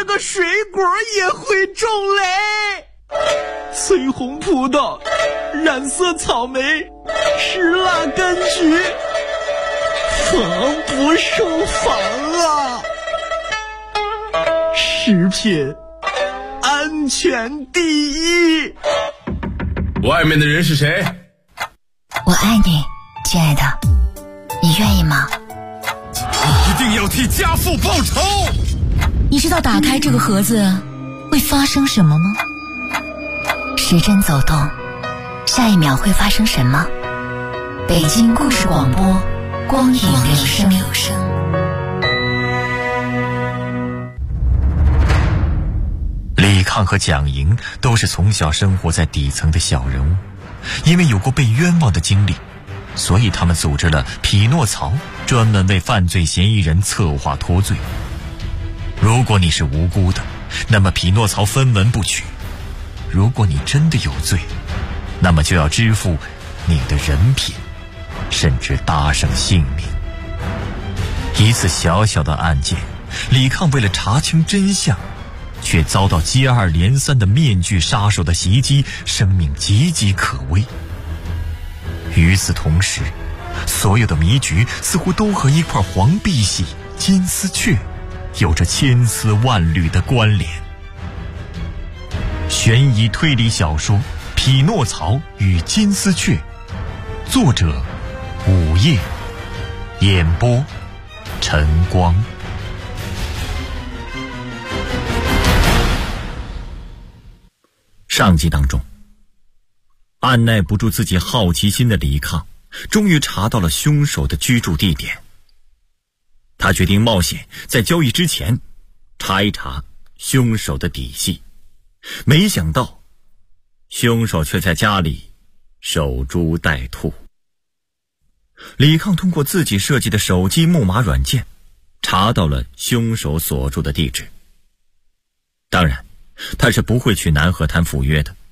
这个水果也会种雷。 翠红葡萄，染色草莓，石蜡柑橘，防不胜防啊！食品安全第一。 外面的人是谁？ 我爱你，亲爱的，你愿意吗？ 一定要替家父报仇。 你知道打开这个盒子会发生什么吗？时针走动，下一秒会发生什么？北京故事广播，光影留声。 李抗和蒋莹都是从小生活在底层的小人物，因为有过被冤枉的经历，所以他们组织了匹诺曹，专门为犯罪嫌疑人策划脱罪。如果你是无辜的，那么匹诺曹分文不取；如果你真的有罪，那么就要支付你的人品，甚至搭上性命。一次小小的案件，李抗为了查清真相，却遭到接二连三的面具杀手的袭击，生命岌岌可危。与此同时，所有的迷局似乎都和一块黄碧玺、金丝雀有着千丝万缕的关联。悬疑推理小说《匹诺曹与金丝雀》，作者午夜，演播晨光。上集当中，按耐不住自己好奇心的李抗终于查到了凶手的居住地点。他决定冒险在交易之前查一查凶手的底细，没想到凶手却在家里守株待兔。李抗通过自己设计的手机木马软件查到了凶手所住的地址。当然他是不会去南河滩赴约的。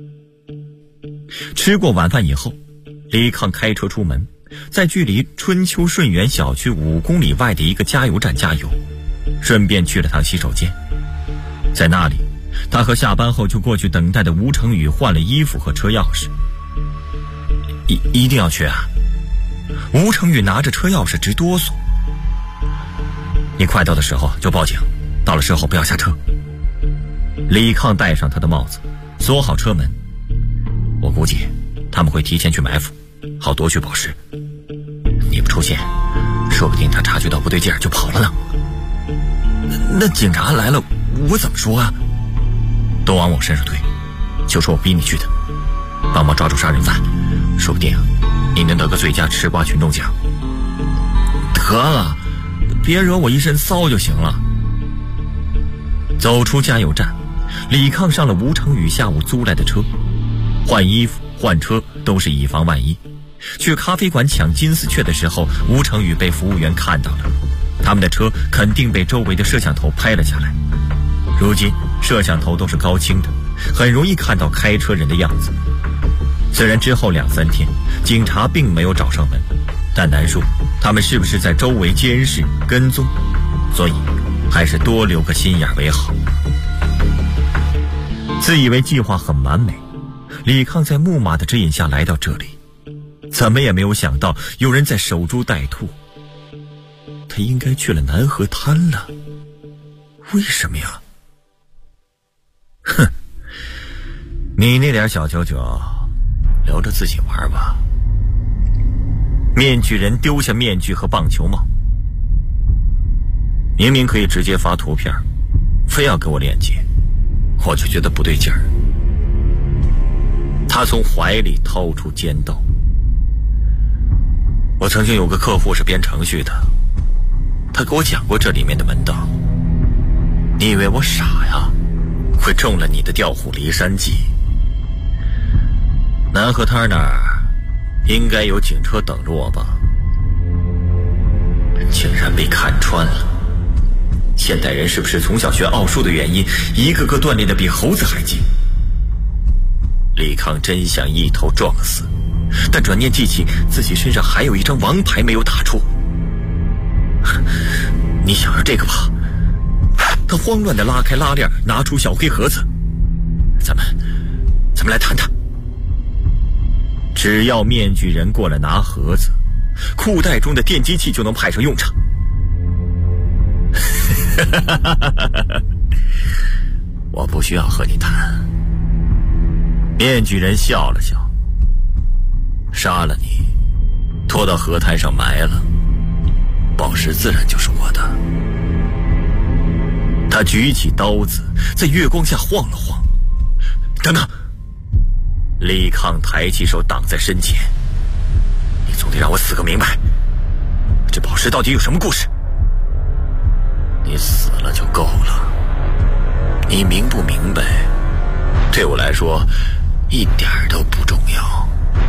吃过晚饭以后，李抗开车出门，在距离春秋顺园小区5公里外的一个加油站加油，顺便去了趟洗手间。在那里，他和下班后就过去等待的吴成宇换了衣服和车钥匙。一定要去啊！吴成宇拿着车钥匙直哆嗦。你快到的时候就报警，到了时候不要下车。李抗戴上他的帽子，锁好车门。我估计他们会提前去埋伏，好夺取宝石。你不出现，说不定他察觉到不对劲儿就跑了呢。那警察来了，我怎么说啊？都往我身上推，就说我逼你去的，帮忙抓住杀人犯，说不定你能得个最佳吃瓜群众奖。得了，别惹我一身骚就行了。走出加油站，李抗上了吴成宇下午租来的车，换衣服换车都是以防万一。去咖啡馆抢金丝雀的时候，吴成宇被服务员看到了，他们的车肯定被周围的摄像头拍了下来。如今摄像头都是高清的，很容易看到开车人的样子。虽然之后2-3天警察并没有找上门，但难说他们是不是在周围监视跟踪，所以还是多留个心眼为好。自以为计划很完美，李抗在木马的指引下来到这里，怎么也没有想到有人在守株待兔。他应该去了南河滩了，为什么呀？哼，你那点小九九留着自己玩吧。面具人丢下面具和棒球帽，明明可以直接发图片，非要给我链接，我就觉得不对劲儿。他从怀里掏出尖刀。我曾经有个客户是编程序的，他给我讲过这里面的门道。你以为我傻呀？会中了你的调虎离山计。南河滩那儿应该有警车等着我吧？竟然被看穿了。现代人是不是从小学奥数的原因，一个个锻炼的比猴子还精？李抗真想一头撞死，但转念记起自己身上还有一张王牌没有打出。你想要这个吧， 他慌乱地拉开拉链，拿出小黑盒子。咱们来谈谈。只要面具人过来拿盒子，裤袋中的电击器就能派上用场。我不需要和你谈。面具人笑了笑，杀了你，拖到河滩上埋了，宝石自然就是我的。他举起刀子，在月光下晃了晃。等等！李抗抬起手挡在身前。你总得让我死个明白，这宝石到底有什么故事？你死了就够了，你明不明白？对我来说一点都不重要。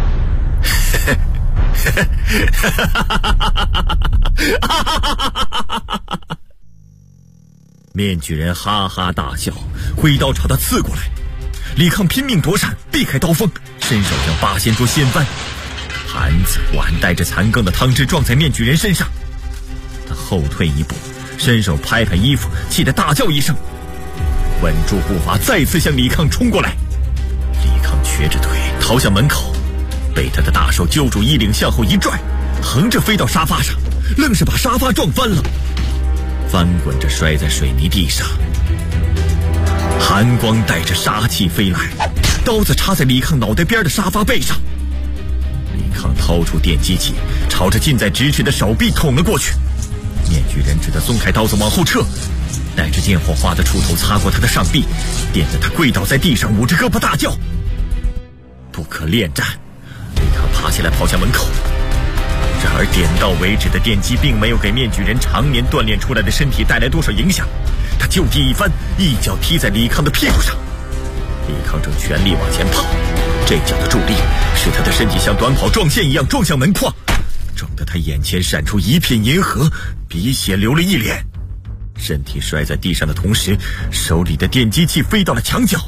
面具人哈哈大笑，挥刀朝他刺过来。李抗拼命躲闪，避开刀锋，伸手将八仙桌掀翻。盘子、碗带着残羹的汤汁撞在面具人身上。他后退一步，伸手拍拍衣服，气得大叫一声，稳住步伐，再次向李抗冲过来。李抗瘸着腿逃向门口，被他的大手揪住衣领向后一拽，横着飞到沙发上，愣是把沙发撞翻了，翻滚着摔在水泥地上。寒光带着杀气飞来，刀子插在李抗脑袋边的沙发背上。李抗掏出电击器，朝着近在咫尺的手臂捅了过去。面具人只得松开刀子往后撤，带着电火花的触头擦过他的上臂，电得他跪倒在地上，捂着胳膊大叫。不可恋战！李抗爬起来跑向门口。然而点到为止的电击并没有给面具人常年锻炼出来的身体带来多少影响。他就地一翻，一脚踢在李抗的屁股上。李抗正全力往前跑，这脚的助力使他的身体像短跑撞线一样撞向门框，撞得他眼前闪出一片银河，鼻血流了一脸。身体摔在地上的同时，手里的电击器飞到了墙角。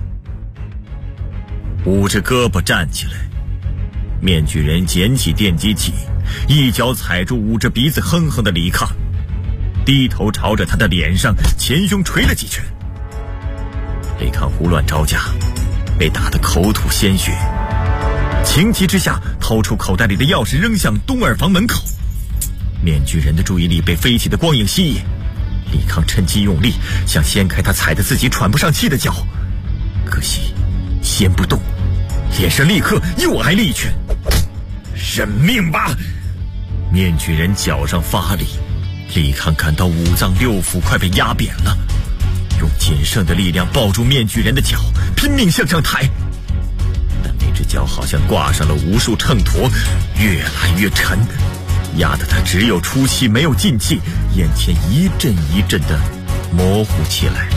捂着胳膊站起来，面具人捡起电击器，一脚踩住捂着鼻子哼哼的李抗，低头朝着他的脸上前胸捶了几拳。李抗胡乱招架，被打得口吐鲜血，情急之下掏出口袋里的钥匙扔向东耳房门口。面具人的注意力被飞起的光影吸引，李抗趁机用力想掀开他踩得自己喘不上气的脚，可惜掀不动，脸上立刻又挨了一拳。认命吧！面具人脚上发力，李抗感到五脏六腑快被压扁了，用仅剩的力量抱住面具人的脚，拼命向上抬。但那只脚好像挂上了无数秤砣，越来越沉，压得他只有出气没有进气，眼前一阵一阵的模糊起来。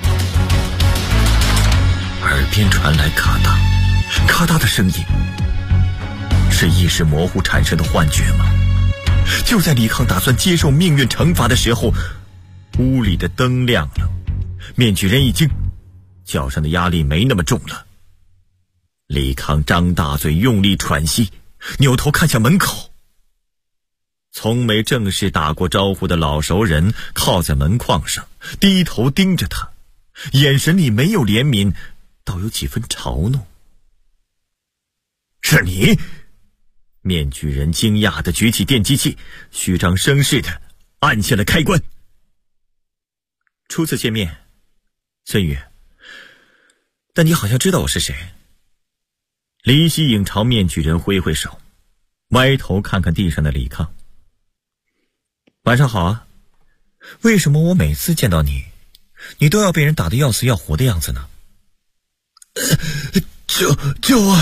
耳边传来咔嗒咔嗒的声音，是意识模糊产生的幻觉吗？就在李抗打算接受命运惩罚的时候，屋里的灯亮了，面具人一惊，脚上的压力没那么重了。李抗张大嘴用力喘息，扭头看向门口。从没正式打过招呼的老熟人靠在门框上，低头盯着他，眼神里没有怜悯，倒有几分嘲弄。是你？面具人惊讶地举起电击器，虚张声势地按下了开关。初次见面，孙宇，但你好像知道我是谁。李希颖朝面具人挥挥手，歪头看看地上的李抗。晚上好啊，为什么我每次见到你，你都要被人打得要死要活的样子呢？救我！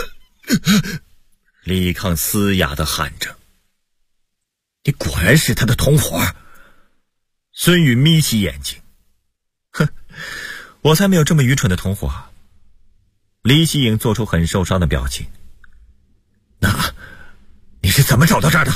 李抗嘶哑地喊着。你果然是他的同伙。孙宇眯起眼睛，哼，我才没有这么愚蠢的同伙。李希颖做出很受伤的表情。那你是怎么找到这儿的？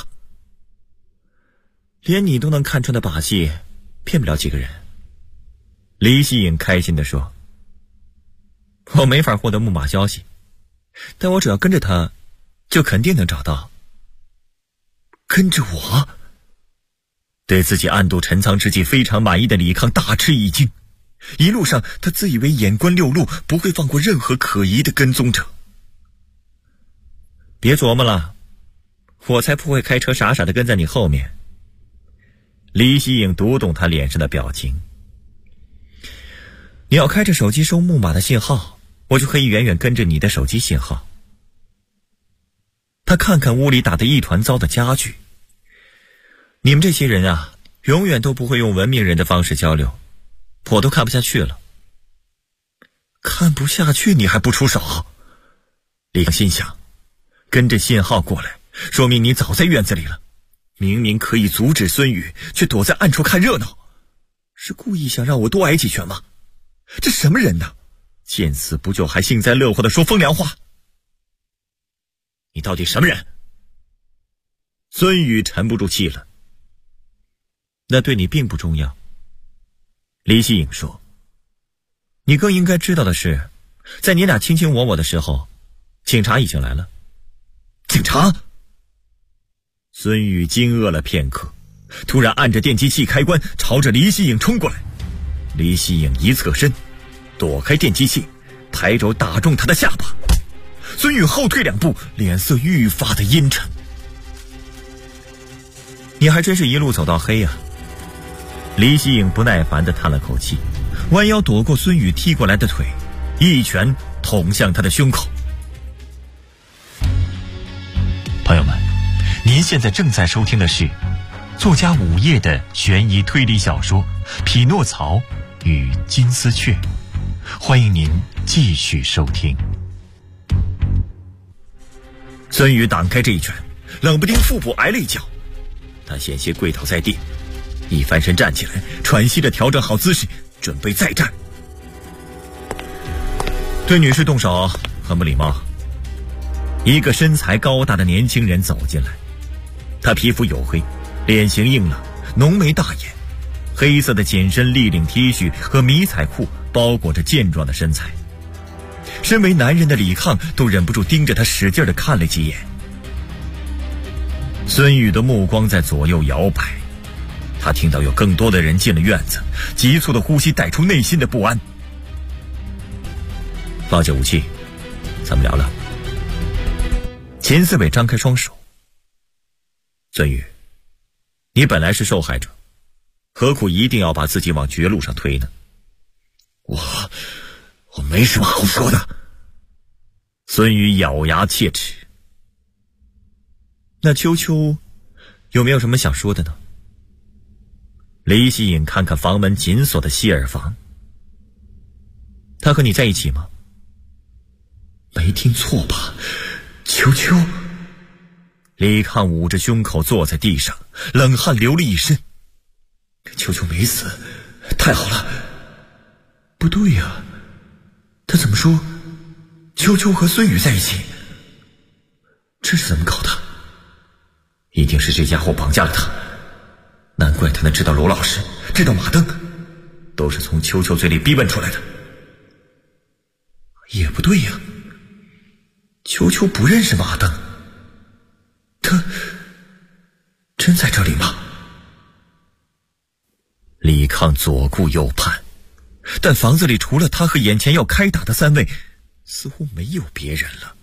连你都能看穿的把戏，骗不了几个人。李希颖开心地说。我没法获得木马消息，但我只要跟着他，就肯定能找到。跟着我？ 对自己暗度陈仓之际非常满意的李抗大吃一惊。一路上他自以为眼观六路，不会放过任何可疑的跟踪者。别琢磨了，我才不会开车傻傻的跟在你后面。李希颖读懂他脸上的表情。你要开着手机收木马的信号，我就可以远远跟着你的手机信号。他看看屋里打得一团糟的家具。你们这些人啊，永远都不会用文明人的方式交流，我都看不下去了。看不下去你还不出手？李刚心想，跟着信号过来，说明你早在院子里了。明明可以阻止孙宇，却躲在暗处看热闹，是故意想让我多挨几拳吗？这什么人呢？见死不救还幸灾乐祸地说风凉话。你到底什么人？孙宇沉不住气了。那对你并不重要。李希颖说，你更应该知道的是，在你俩卿卿我我的时候，警察已经来了。警察？孙宇惊愕了片刻，突然按着电击器开关，朝着李希颖冲过来。李希颖一侧身，躲开电击器，抬肘打中他的下巴。孙宇后退2步，脸色愈发的阴沉。你还真是一路走到黑啊。李希颖不耐烦地叹了口气，弯腰躲过孙宇踢过来的腿，一拳捅向他的胸口。 朋友们，您现在正在收听的是作家午夜的悬疑推理小说《匹诺曹与金丝雀》，欢迎您继续收听。 孙宇挡开这一拳，冷不丁腹部挨了一脚，他险些跪倒在地，一翻身站起来，喘息着调整好姿势，准备再战。对女士动手很不礼貌。一个身材高大的年轻人走进来，他皮肤黝黑，脸型硬朗，浓眉大眼，黑色的紧身立领 T 恤和迷彩裤包裹着健壮的身材。身为男人的李抗都忍不住盯着他使劲地看了几眼。孙宇的目光在左右摇摆，他听到有更多的人进了院子，急促的呼吸带出内心的不安。放下武器，咱们聊聊。秦思伟张开双手。孙宇，你本来是受害者，何苦一定要把自己往绝路上推呢？我没什么好说的。孙宇咬牙切齿。那秋秋有没有什么想说的呢？李希颖看看房门紧锁的希尔房。他和你在一起吗？没听错吧？秋秋。李抗捂着胸口坐在地上，冷汗流了一身。秋秋没死，太好了。不对呀，他怎么说秋秋和孙宇在一起？这是怎么搞的？一定是这家伙绑架了他，难怪他能知道罗老师，知道马登，都是从秋秋嘴里逼问出来的。也不对呀，秋秋不认识马登，他真在这里吗？李抗左顾右盼，但房子里除了他和眼前要开打的3位，似乎没有别人了。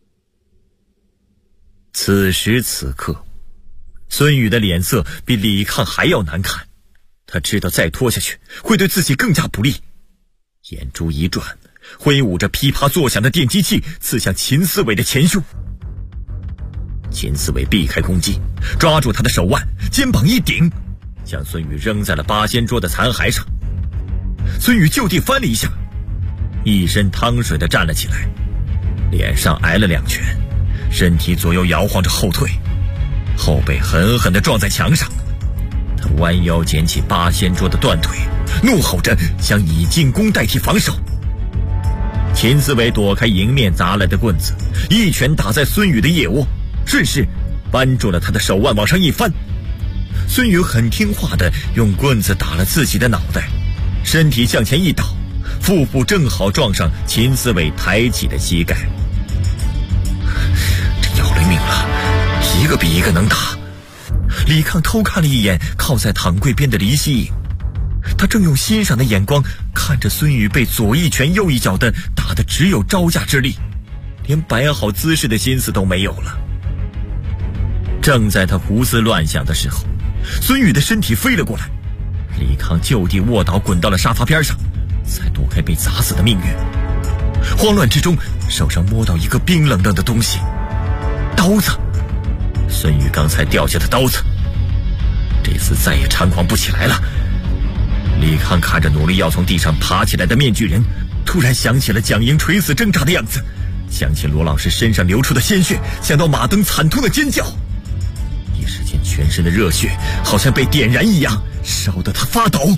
此时此刻，孙宇的脸色比李抗还要难看，他知道再拖下去会对自己更加不利。眼珠一转，挥舞着噼啪作响的电击器刺向秦思伟的前胸。秦思伟避开攻击，抓住他的手腕，肩膀一顶，将孙宇扔在了八仙桌的残骸上。孙宇就地翻了一下，一身汤水的站了起来，脸上挨了2拳，身体左右摇晃着后退，后背狠狠地撞在墙上。他弯腰捡起八仙桌的断腿，怒吼着想以进攻代替防守。秦思伟躲开迎面砸来的棍子，一拳打在孙宇的腋窝，顺势扳住了他的手腕往上一翻。孙宇很听话地用棍子打了自己的脑袋，身体向前一倒，腹部正好撞上秦思伟抬起的膝盖。这要了命了，一个比一个能打。 李抗偷看了一眼靠在躺柜边的黎希颖，他正用欣赏的眼光看着孙宇被左一拳右一脚的打得只有招架之力，连摆好姿势的心思都没有了。正在他胡思乱想的时候，孙宇的身体飞了过来，李抗就地卧倒滚到了沙发边上，才躲开被砸死的命运。慌乱之中，手上摸到一个冰冷冷的东西，刀子。孙宇刚才掉下的刀子，这次再也猖狂不起来了。李抗看着努力要从地上爬起来的面具人，突然想起了蒋莹垂死挣扎的样子，想起罗老师身上流出的鲜血，想到马登惨痛的尖叫，一时间全身的热血好像被点燃一样，烧得他发抖。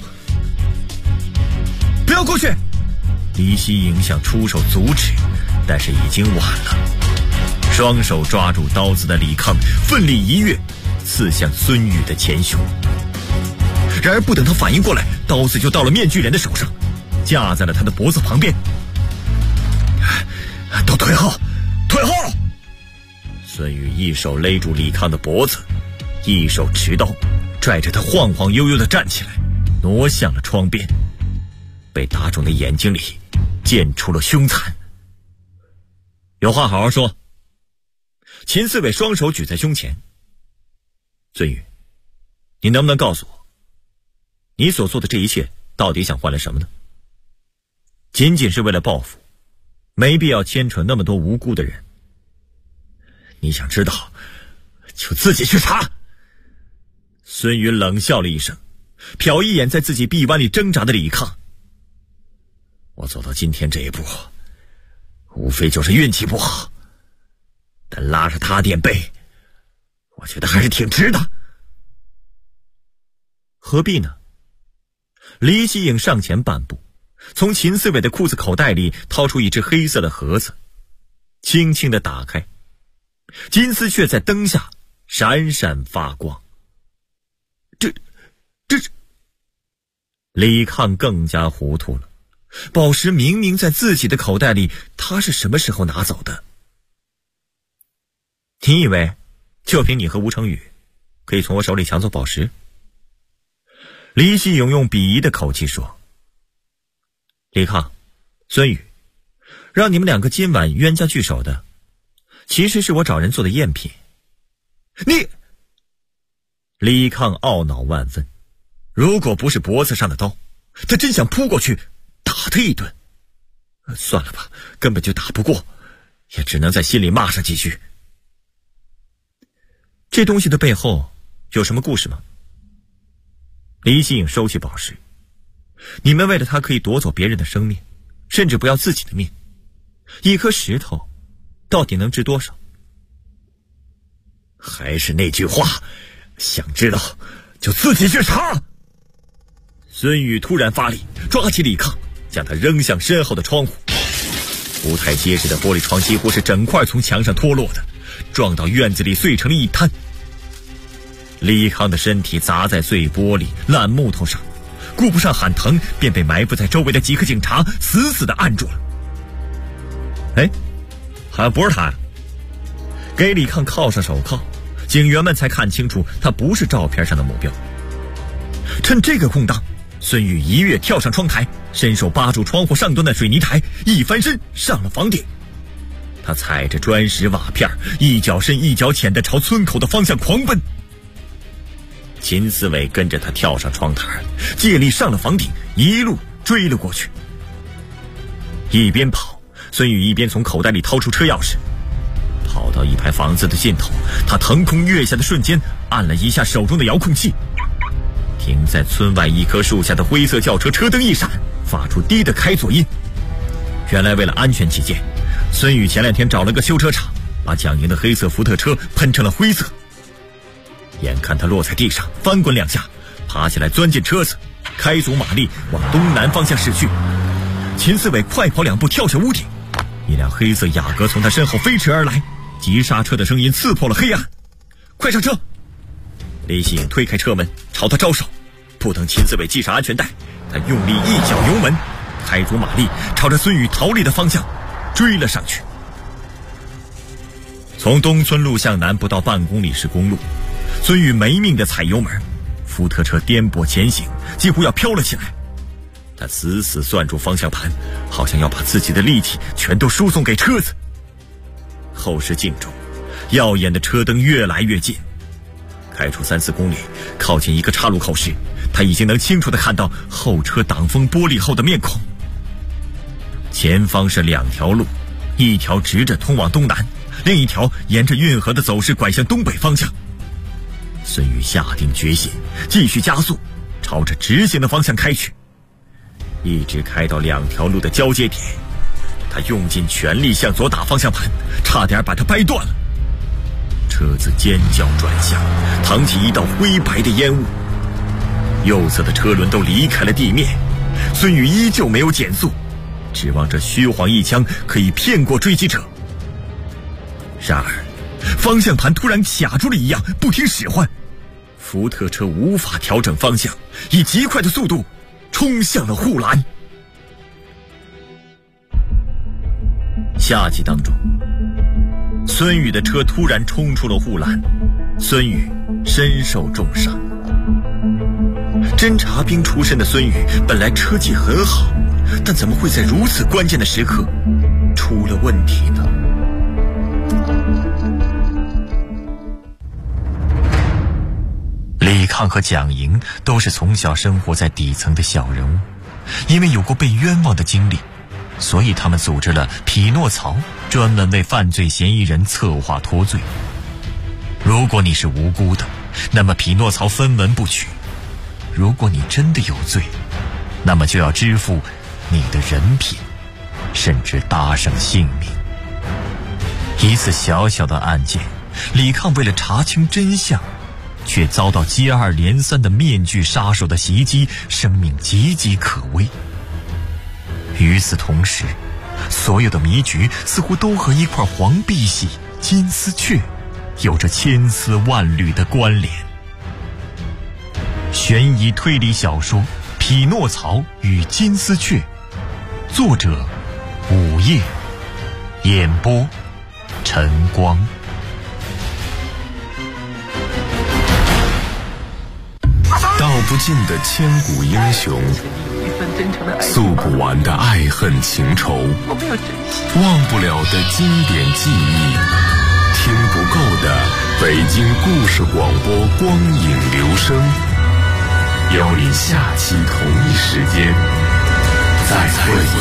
不要过去！黎希颖想出手阻止，但是已经晚了。双手抓住刀子的李抗奋力一跃，刺向孙宇的前胸。然而不等他反应过来，刀子就到了面具人的手上，架在了他的脖子旁边。都退后，退后！孙宇一手勒住李抗的脖子，一手持刀拽着他晃晃悠悠地站起来，挪向了窗边。被打中的眼睛里溅出了凶残。有话好好说。秦四伟双手举在胸前。孙宇，你能不能告诉我，你所做的这一切到底想换来什么呢？仅仅是为了报复，没必要牵扯那么多无辜的人。你想知道，就自己去查。孙宇冷笑了一声，瞟一眼在自己臂弯里挣扎的李抗。我走到今天这一步，无非就是运气不好，但拉着他垫背，我觉得还是挺值的。何必呢？黎希颖上前半步，从秦思伟的裤子口袋里掏出一只黑色的盒子，轻轻地打开，金丝雀在灯下闪闪发光。这李抗更加糊涂了。宝石明明在自己的口袋里，他是什么时候拿走的？你以为就凭你和吴成宇可以从我手里抢走宝石？黎希勇用鄙夷的口气说。李抗、孙宇，让你们两个今晚冤家聚首的，其实是我找人做的赝品。你！李抗懊恼万分，如果不是脖子上的刀，他真想扑过去打他一顿。算了吧，根本就打不过，也只能在心里骂上几句。这东西的背后有什么故事吗？黎希颖收起宝石，你们为了他可以夺走别人的生命，甚至不要自己的命，一颗石头到底能值多少？还是那句话，想知道就自己去查。孙宇突然发力，抓起李抗，将他扔向身后的窗户。不太结实的玻璃窗几乎是整块从墙上脱落的，撞到院子里碎成了一滩。李抗的身体砸在碎玻璃烂木头上，顾不上喊疼，便被埋伏在周围的几个警察死死地按住了。好像不是他呀。给李抗铐上手铐，警员们才看清楚他不是照片上的目标。趁这个空档，孙宇一跃跳上窗台，伸手扒住窗户上端的水泥台，一翻身上了房顶。他踩着砖石瓦片，一脚深一脚浅地朝村口的方向狂奔。秦思伟跟着他跳上窗台，借力上了房顶，一路追了过去。一边跑，孙宇一边从口袋里掏出车钥匙。跑到一排房子的尽头，他腾空跃下的瞬间，按了一下手中的遥控器。停在村外一棵树下的灰色轿车车灯一闪，发出低的开锁音。原来为了安全起见，孙宇前2天找了个修车厂，把蒋莹的黑色福特车喷成了灰色。眼看他落在地上，翻滚2下，爬起来钻进车子，开足马力往东南方向驶去。秦思伟快跑2步跳下屋顶，一辆黑色雅阁从他身后飞驰而来，急刹车的声音刺破了黑暗。快上车！李希颖推开车门朝他招手，不等秦思伟系上安全带，他用力一脚油门，开足马力朝着孙宇逃离的方向追了上去。从东村路向南不到半公里是公路， 孙宇没命地踩油门，福特车颠簸前行，几乎要飘了起来。他死死攥住方向盘，好像要把自己的力气全都输送给车子。后视镜中，耀眼的车灯越来越近。开出3-4公里，靠近一个岔路口时，他已经能清楚地看到后车挡风玻璃后的面孔。前方是2条路，一条直着通往东南，另一条沿着运河的走势拐向东北方向。孙宇下定决心，继续加速，朝着直行的方向开去，一直开到2条路的交接点。他用尽全力向左打方向盘，差点把它掰断了。车子尖叫转向，淌起一道灰白的烟雾，右侧的车轮都离开了地面。孙宇依旧没有减速，指望着虚晃一枪可以骗过追击者。然而方向盘突然卡住了一样，不听使唤，福特车无法调整方向，以极快的速度冲向了护栏。下集当中，孙宇的车突然冲出了护栏，孙宇身受重伤。侦察兵出身的孙宇本来车技很好，但怎么会在如此关键的时刻出了问题呢？ 李抗和蒋莹都是从小生活在底层的小人物，因为有过被冤枉的经历，所以他们组织了匹诺曹，专门为犯罪嫌疑人策划脱罪。如果你是无辜的，那么匹诺曹分文不取；如果你真的有罪，那么就要支付你的人品，甚至搭上性命。一次小小的案件，李抗为了查清真相，却遭到接二连三的面具杀手的袭击，生命岌岌可危。与此同时，所有的迷局似乎都和一块黄碧玺、金丝雀有着千丝万缕的关联。悬疑推理小说《匹诺曹与金丝雀》，作者午夜，演播晨光。 道不尽的千古英雄，诉不完的爱恨情仇，忘不了的经典记忆，听不够的北京故事广播光影留声。邀你下期同一时间再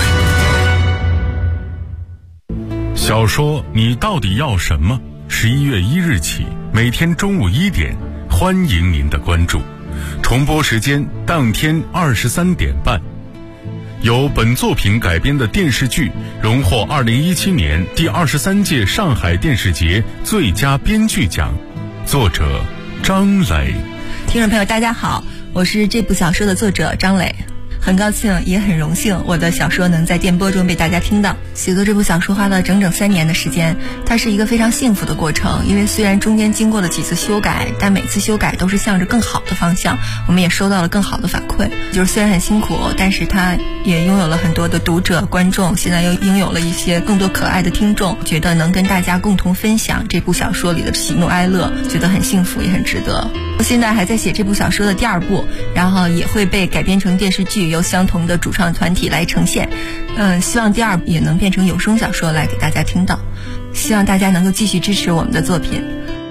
会。 小说你到底要什么？11月1日起，每天中午1点，欢迎您的关注。重播时间当天23点半。由本作品改编的电视剧荣获2017年第23届上海电视节最佳编剧奖，作者张磊。 听众朋友大家好，我是这部小说的作者张磊，很高兴也很荣幸我的小说能在电波中被大家听到。写作这部小说花了整整3年的时间，它是一个非常幸福的过程，因为虽然中间经过了几次修改，但每次修改都是向着更好的方向，我们也收到了更好的反馈。就是虽然很辛苦，但是它也拥有了很多的读者观众，现在又拥有了一些更多可爱的听众，觉得能跟大家共同分享这部小说里的喜怒哀乐，觉得很幸福也很值得。我现在还在写这部小说的第2部，然后也会被改编成电视剧，由相同的主创团体来呈现。希望第2部也能变成有声小说来给大家听到，希望大家能够继续支持我们的作品。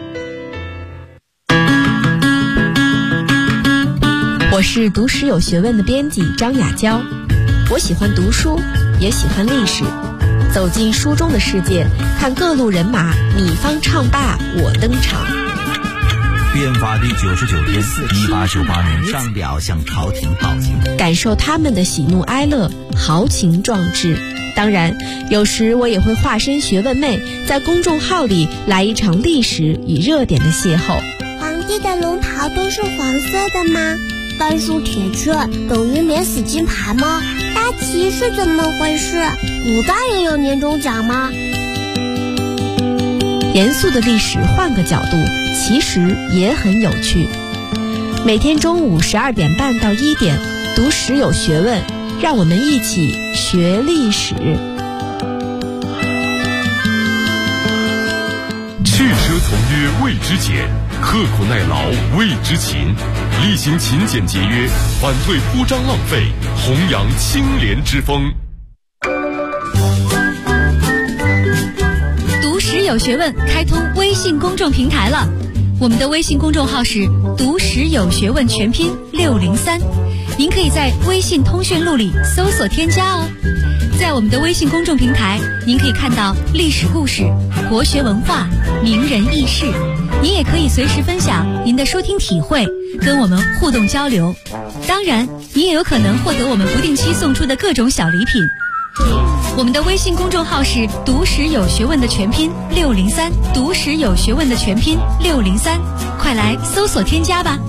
我是读史有学问的编辑张雅娇，我喜欢读书，也喜欢历史，走进书中的世界，看各路人马你方唱罢我登场。 变法第99天，1898年上表向朝廷报警， 感受他们的喜怒哀乐，豪情壮志。当然，有时我也会化身学问妹，在公众号里来一场历史与热点的邂逅。 皇帝的龙袍都是黄色的吗？半数铁券等于免死金牌吗？大旗是怎么回事？古代也有年终奖吗？ 严肃的历史换个角度，其实也很有趣。每天中午12点半到1点，读史有学问，让我们一起学历史。 汽车从约未知前， 刻苦耐劳为之勤，厉行勤俭节约，反对铺张浪费，弘扬清廉之风。 读史有学问开通微信公众平台了，我们的微信公众号是读史有学问全拼603，您可以在微信通讯录里搜索添加哦。在我们的微信公众平台，您可以看到历史故事、国学文化、名人轶事，您也可以随时分享您的收听体会，跟我们互动交流。当然，您也有可能获得我们不定期送出的各种小礼品。我们的微信公众号是读史有学问的全拼603，读史有学问的全拼603，快来搜索添加吧。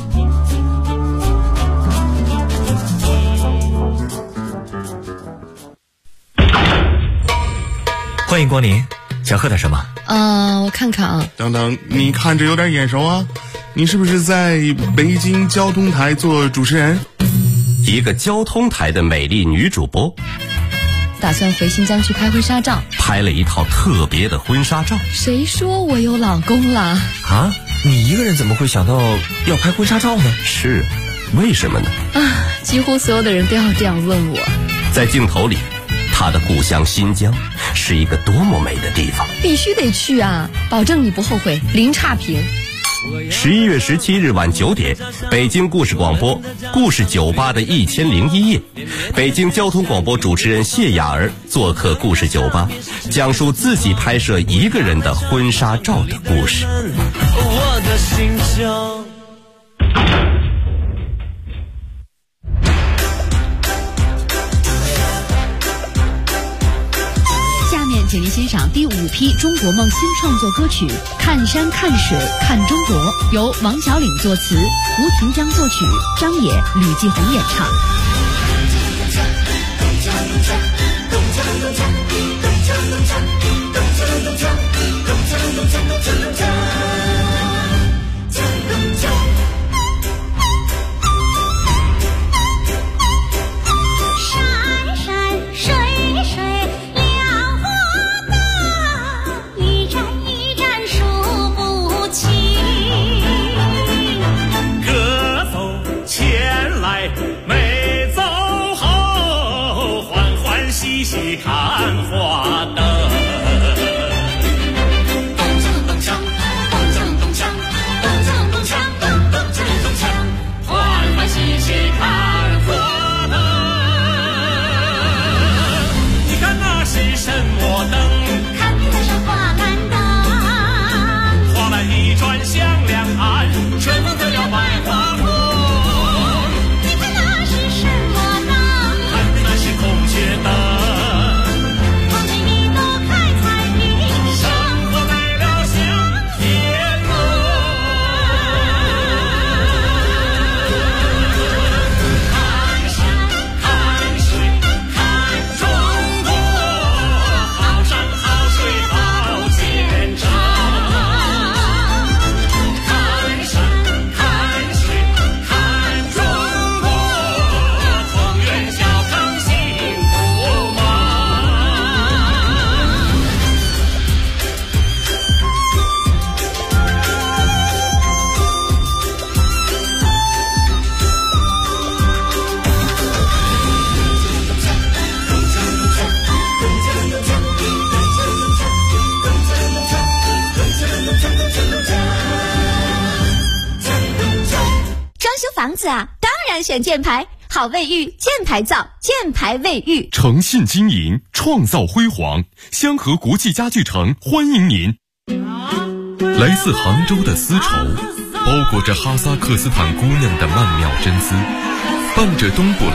欢迎光临，想喝点什么？ 我看看啊。 等等，你看着有点眼熟啊，你是不是在北京交通台做主持人？ 一个交通台的美丽女主播， 打算回新疆去拍婚纱照， 拍了一套特别的婚纱照。 谁说我有老公了？ 啊，你一个人怎么会想到要拍婚纱照呢？ 是，为什么呢？ 几乎所有的人都要这样问我。 在镜头里，他的故乡新疆是一个多么美的地方， 必须得去啊，保证你不后悔，零差评。 11月17日晚9点，北京故事广播故事酒吧的1001夜，北京交通广播主持人谢雅儿做客故事酒吧，讲述自己拍摄一个人的婚纱照的故事。 我的心胸。 请您欣赏第5批中国梦新创作歌曲《看山看水看中国》，由王小岭作词，胡廷江作曲，张也、吕继红演唱。 看花灯，咚锵咚锵，咚锵咚锵，咚锵咚锵，咚锵咚锵，欢欢喜喜看花灯。你看那是什么灯？看的是花杆灯。花瓣一转向两岸，春风得了百花红。你看那是什么灯？看的那是孔雀灯。 房子啊，当然选箭牌，好卫浴，箭牌造，箭牌卫浴， 诚信经营，创造辉煌。香河国际家具城欢迎您。来自杭州的丝绸，包裹着哈萨克斯坦姑娘的曼妙真姿，伴着东部